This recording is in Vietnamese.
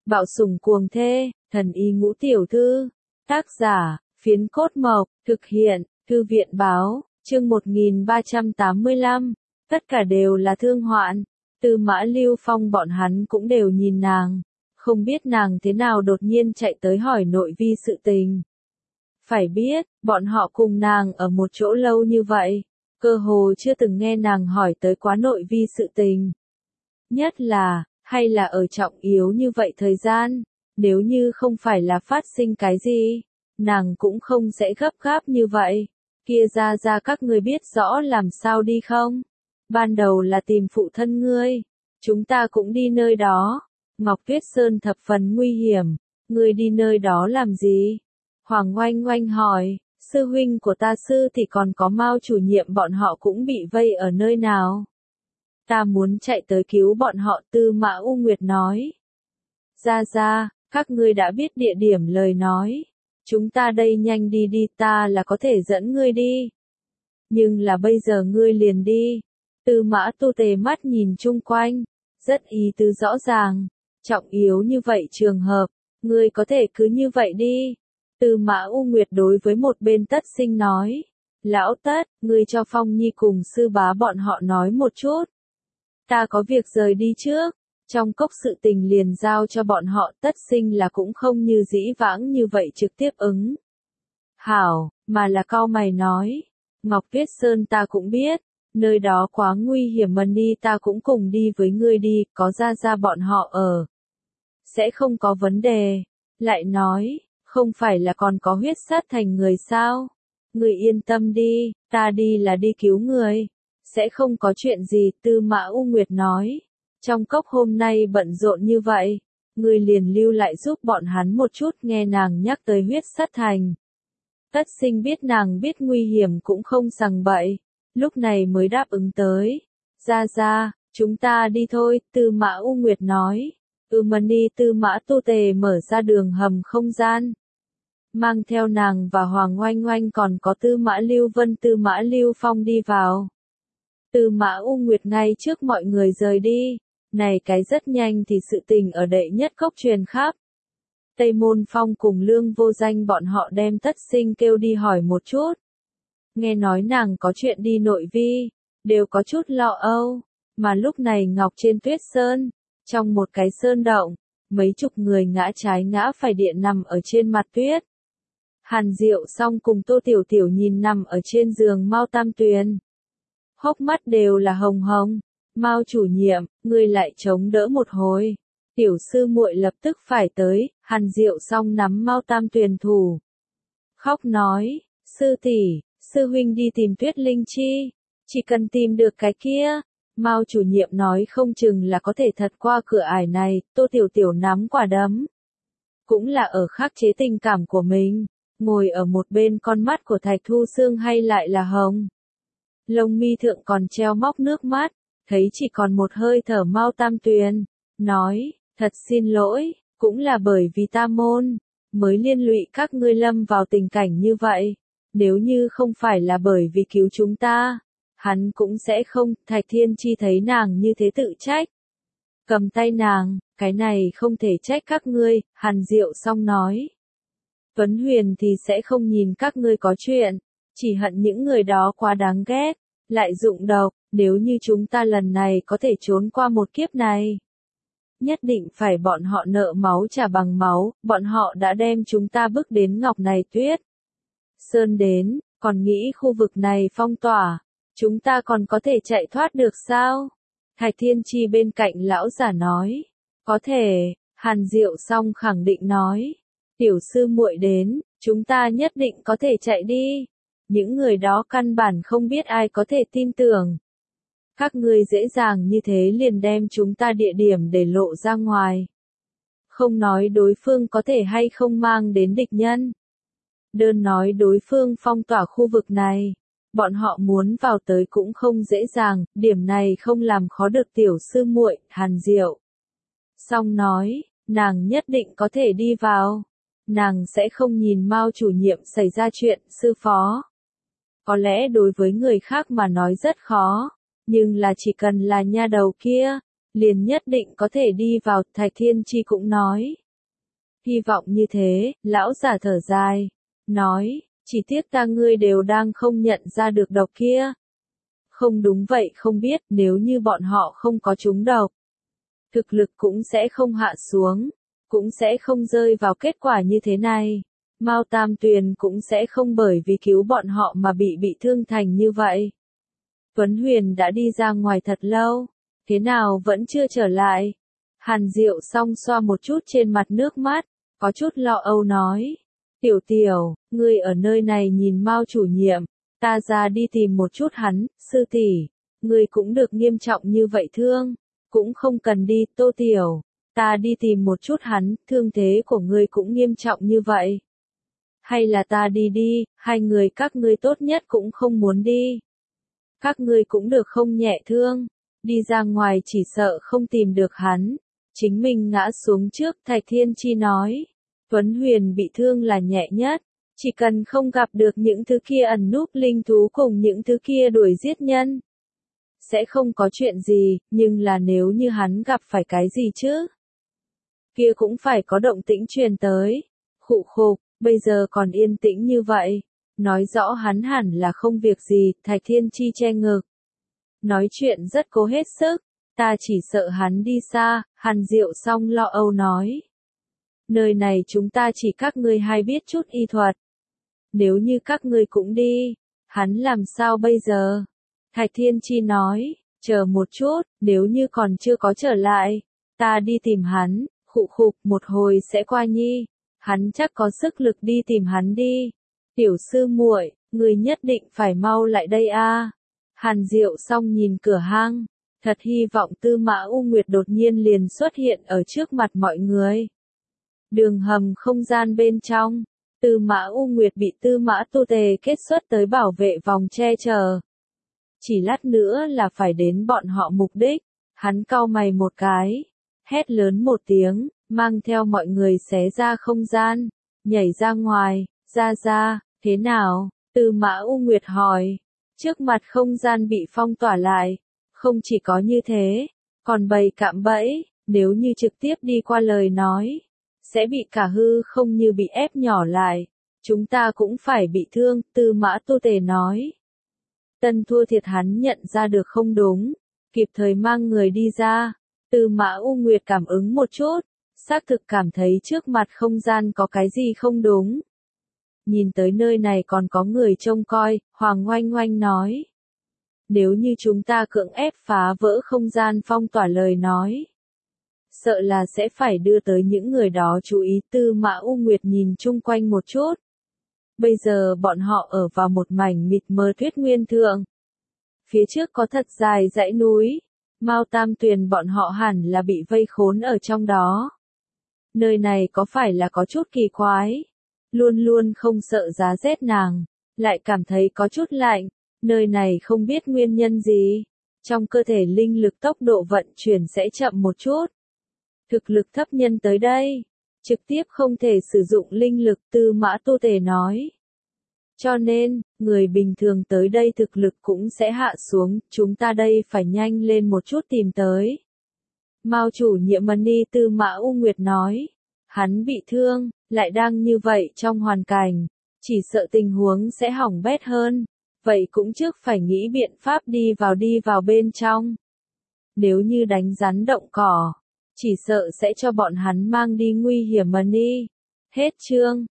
Bạo sủng cuồng thê, thần y ngũ tiểu thư. Tác giả, Phiến Cốt Mộc, thực hiện, Thư viện báo, chương 1385. Tất cả đều là thương hoạn. Tư Mã Lưu Phong bọn hắn cũng đều nhìn nàng. Không biết nàng thế nào đột nhiên chạy tới hỏi nội vi sự tình. Phải biết, bọn họ cùng nàng ở một chỗ lâu như vậy. Cơ hồ chưa từng nghe nàng hỏi tới quá nội vi sự tình. Nhất là, hay là ở trọng yếu như vậy thời gian, nếu như không phải là phát sinh cái gì, nàng cũng không sẽ gấp gáp như vậy. Kia ra các ngươi biết rõ làm sao đi không? Ban đầu là tìm phụ thân ngươi, chúng ta cũng đi nơi đó. Ngọc Tuyết Sơn thập phần nguy hiểm, ngươi đi nơi đó làm gì? Hoàng Oanh Oanh hỏi, sư huynh của ta sư thì còn có Mao chủ nhiệm bọn họ cũng bị vây ở nơi nào? Ta muốn chạy tới cứu bọn họ, Tư Mã U Nguyệt nói. Ra, các ngươi đã biết địa điểm lời nói. Chúng ta đây nhanh đi đi, ta là có thể dẫn ngươi đi. Nhưng là bây giờ ngươi liền đi. Tư Mã Tu Tề mắt nhìn chung quanh, rất ý tứ rõ ràng. Trọng yếu như vậy trường hợp, ngươi có thể cứ như vậy đi. Tư Mã U Nguyệt đối với một bên Tất Sinh nói. Lão Tất, ngươi cho Phong Nhi cùng sư bá bọn họ nói một chút. Ta có việc rời đi trước, trong cốc sự tình liền giao cho bọn họ. Tất Sinh là cũng không như dĩ vãng như vậy trực tiếp ứng. Hảo, mà là cau mày nói, Ngọc Tuyết Sơn ta cũng biết, nơi đó quá nguy hiểm, mà đi ta cũng cùng đi với ngươi đi, có ra bọn họ ở. Sẽ không có vấn đề. Lại nói, không phải là còn có huyết sát thành người sao? Ngươi yên tâm đi, ta đi là đi cứu người. Sẽ không có chuyện gì, Tư Mã U Nguyệt nói. Trong cốc hôm nay bận rộn như vậy, ngươi liền lưu lại giúp bọn hắn một chút. Nghe nàng nhắc tới huyết sát thành. Tất Sinh biết nàng biết nguy hiểm cũng không sằng bậy, lúc này mới đáp ứng tới. Ra, chúng ta đi thôi, Tư Mã U Nguyệt nói. Đi. Tư Mã Tu Tề mở ra đường hầm không gian. Mang theo nàng và Hoàng Oanh Oanh còn có Tư Mã Lưu Vân, Tư Mã Lưu Phong đi vào. Tư Mã U Nguyệt ngay trước mọi người rời đi. Này cái rất nhanh thì sự tình ở đệ nhất cốc truyền khắp. Tây Môn Phong cùng Lương Vô Danh bọn họ đem Tất Sinh kêu đi hỏi một chút. Nghe nói nàng có chuyện đi nội vi, đều có chút lo âu. Mà lúc này Ngọc trên Tuyết Sơn, trong một cái sơn động, mấy chục người ngã trái ngã phải điện nằm ở trên mặt tuyết. Hàn Diệu Song cùng Tô Tiểu Tiểu nhìn nằm ở trên giường Mao Tam Tuyền. Hốc mắt đều là hồng hồng. Mao chủ nhiệm, ngươi lại chống đỡ một hồi. Tiểu sư muội lập tức phải tới. Hàn Diệu Song nắm Mao Tam Tuyền thủ. Khóc nói, sư tỷ, sư huynh đi tìm Tuyết Linh Chi. Chỉ cần tìm được cái kia. Mao chủ nhiệm nói không chừng là có thể thật qua cửa ải này. Tô Tiểu Tiểu nắm quả đấm. Cũng là ở khắc chế tình cảm của mình. Ngồi ở một bên, con mắt của Thạch Thu Sương hay lại là hồng. Lông mi thượng còn treo móc nước mắt. Thấy chỉ còn một hơi thở Mao Tam Tuyền. Nói, thật xin lỗi, cũng là bởi vì ta môn, mới liên lụy các ngươi lâm vào tình cảnh như vậy. Nếu như không phải là bởi vì cứu chúng ta, hắn cũng sẽ không. Thạch Thiên Chi thấy nàng như thế tự trách. Cầm tay nàng, cái này không thể trách các ngươi. Hàn Diệu Song nói. Tuấn Huyền thì sẽ không nhìn các ngươi có chuyện, chỉ hận những người đó quá đáng ghét, lại dụng độc. Nếu như chúng ta lần này có thể trốn qua một kiếp này, nhất định phải bọn họ nợ máu trả bằng máu. Bọn họ đã đem chúng ta bước đến Ngọc này Tuyết Sơn đến, còn nghĩ khu vực này phong tỏa, chúng ta còn có thể chạy thoát được sao? Thạch Thiên Chi bên cạnh lão giả nói. Có thể. Hàn Diệu Song khẳng định nói. Tiểu sư muội đến, chúng ta nhất định có thể chạy đi. Những người đó căn bản không biết ai có thể tin tưởng. Các ngươi dễ dàng như thế liền đem chúng ta địa điểm để lộ ra ngoài. Không nói đối phương có thể hay không mang đến địch nhân. Đơn nói đối phương phong tỏa khu vực này. Bọn họ muốn vào tới cũng không dễ dàng, điểm này không làm khó được tiểu sư muội. Hàn Diệu Song nói, nàng nhất định có thể đi vào. Nàng sẽ không nhìn Mao chủ nhiệm xảy ra chuyện. Sư phó, có lẽ đối với người khác mà nói rất khó. Nhưng là chỉ cần là nha đầu kia, liền nhất định có thể đi vào, Thạch Thiên Chi cũng nói. Hy vọng như thế, lão giả thở dài, nói, chỉ tiếc ta ngươi đều đang không nhận ra được độc kia. Không đúng vậy không biết, nếu như bọn họ không có trúng độc, thực lực cũng sẽ không hạ xuống, cũng sẽ không rơi vào kết quả như thế này. Mao Tam Tuyền cũng sẽ không bởi vì cứu bọn họ mà bị thương thành như vậy. Tuấn Huyền đã đi ra ngoài thật lâu, thế nào vẫn chưa trở lại. Hàn Diệu song xoa một chút trên mặt nước mắt, có chút lo âu nói. Tiểu Tiểu, ngươi ở nơi này nhìn Mao chủ nhiệm, ta ra đi tìm một chút hắn, sư tỷ, ngươi cũng được nghiêm trọng như vậy thương, cũng không cần đi, Tô Tiểu, ta đi tìm một chút hắn, thương thế của ngươi cũng nghiêm trọng như vậy. Hay là ta đi đi, hai người các ngươi tốt nhất cũng không muốn đi. Các ngươi cũng được không nhẹ thương, đi ra ngoài chỉ sợ không tìm được hắn, chính mình ngã xuống trước, Thạch Thiên Chi nói. Tuấn Huyền bị thương là nhẹ nhất, chỉ cần không gặp được những thứ kia ẩn núp linh thú cùng những thứ kia đuổi giết nhân. Sẽ không có chuyện gì, nhưng là nếu như hắn gặp phải cái gì chứ? Kia cũng phải có động tĩnh truyền tới. Khụ khục, bây giờ còn yên tĩnh như vậy. Nói rõ hắn hẳn là không việc gì, Thạch Thiên Chi che ngực. Nói chuyện rất cố hết sức, ta chỉ sợ hắn đi xa, Hàn Diệu song lo âu nói. Nơi này chúng ta chỉ các ngươi hay biết chút y thuật. Nếu như các ngươi cũng đi, hắn làm sao bây giờ? Thạch Thiên Chi nói, chờ một chút, nếu như còn chưa có trở lại, ta đi tìm hắn, khụ khục một hồi sẽ qua nhi. Hắn chắc có sức lực đi tìm hắn đi. Tiểu sư muội, người nhất định phải mau lại đây a. Hàn Diệu song nhìn cửa hang, thật hy vọng Tư Mã U Nguyệt đột nhiên liền xuất hiện ở trước mặt mọi người. Đường hầm không gian bên trong, Tư Mã U Nguyệt bị Tư Mã Tu Tề kết xuất tới bảo vệ vòng che chở. Chỉ lát nữa là phải đến bọn họ mục đích, hắn cau mày một cái, hét lớn một tiếng, mang theo mọi người xé ra không gian, nhảy ra ngoài, ra, thế nào? Tư Mã U Nguyệt hỏi. Trước mặt không gian bị phong tỏa lại, không chỉ có như thế, còn bày cạm bẫy, nếu như trực tiếp đi qua lời nói, sẽ bị cả hư không như bị ép nhỏ lại, chúng ta cũng phải bị thương, Tư Mã Tu Tề nói. Tân thua thiệt hắn nhận ra được không đúng, kịp thời mang người đi ra, Tư Mã U Nguyệt cảm ứng một chút, xác thực cảm thấy trước mặt không gian có cái gì không đúng. Nhìn tới nơi này còn có người trông coi, Hoàng Oanh Oanh nói. Nếu như chúng ta cưỡng ép phá vỡ không gian phong tỏa lời nói, sợ là sẽ phải đưa tới những người đó chú ý. Tư Mã U Nguyệt nhìn chung quanh một chút. Bây giờ bọn họ ở vào một mảnh mịt mờ tuyết nguyên thượng. Phía trước có thật dài dãy núi, Mao Tam Tuyền bọn họ hẳn là bị vây khốn ở trong đó. Nơi này có phải là có chút kỳ quái? Luôn luôn không sợ giá rét nàng, lại cảm thấy có chút lạnh, nơi này không biết nguyên nhân gì. Trong cơ thể linh lực tốc độ vận chuyển sẽ chậm một chút. Thực lực thấp nhân tới đây, trực tiếp không thể sử dụng linh lực, Tư Mã Tu Tề nói. Cho nên, người bình thường tới đây thực lực cũng sẽ hạ xuống, chúng ta đây phải nhanh lên một chút tìm tới. Mao chủ nhiệm Mani, Tư Mã U Nguyệt nói, hắn bị thương, lại đang như vậy trong hoàn cảnh, chỉ sợ tình huống sẽ hỏng bét hơn, vậy cũng trước phải nghĩ biện pháp đi vào bên trong. Nếu như đánh rắn động cỏ, chỉ sợ sẽ cho bọn hắn mang đi nguy hiểm Mani. Hết chương.